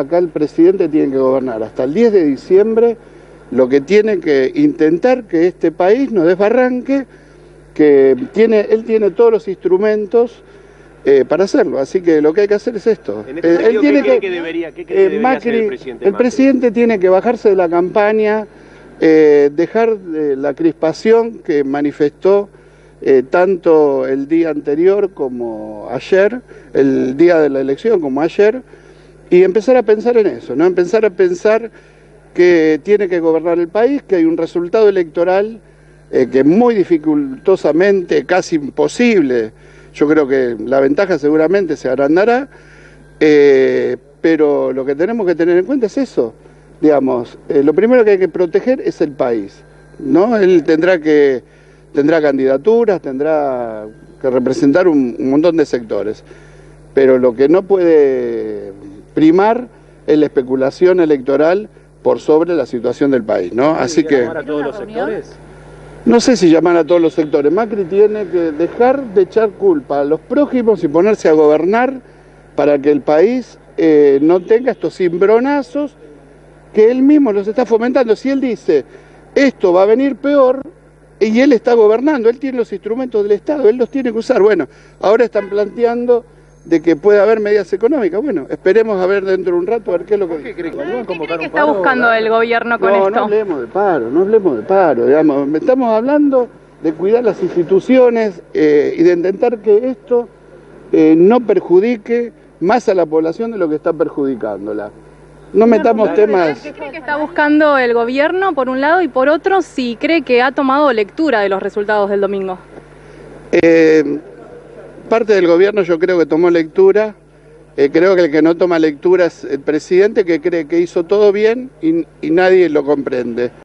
acá el presidente tiene que gobernar hasta el 10 de diciembre, lo que tiene que intentar que este país no desbarranque, que él tiene todos los instrumentos para hacerlo, así que lo que hay que hacer es esto. En este sentido, ¿qué cree que debería hacer el presidente Macri? El presidente tiene que bajarse de la campaña, dejar la crispación que manifestó tanto el día anterior como ayer, el día de la elección como ayer, y empezar a pensar en eso, ¿no? Empezar a pensar que tiene que gobernar el país, que hay un resultado electoral que muy dificultosamente, casi imposible, yo creo que la ventaja seguramente se agrandará, pero lo que tenemos que tener en cuenta es eso, digamos, lo primero que hay que proteger es el país, ¿no? Él tendrá candidaturas, tendrá que representar un montón de sectores, pero lo que no puede primar es la especulación electoral por sobre la situación del país, ¿no? Así que ¿Llamar a todos los sectores? no sé si llamar a todos los sectores. Macri tiene que dejar de echar culpa a los prójimos y ponerse a gobernar para que el país no tenga estos cimbronazos que él mismo los está fomentando. Si él dice, esto va a venir peor, y él está gobernando, él tiene los instrumentos del Estado, él los tiene que usar. Bueno, ahora están planteando de que puede haber medidas económicas. Bueno, esperemos a ver dentro de un rato a ver qué es lo que... ¿Qué cree que está buscando el gobierno con esto? No hablemos de paro, no hablemos de paro, digamos. Estamos hablando de cuidar las instituciones y de intentar que esto no perjudique más a la población de lo que está perjudicándola. No metamos temas... ¿Qué cree que está buscando el gobierno, por un lado, y por otro, si cree que ha tomado lectura de los resultados del domingo? Parte del gobierno yo creo que tomó lectura, creo que el que no toma lectura es el presidente, que cree que hizo todo bien y nadie lo comprende.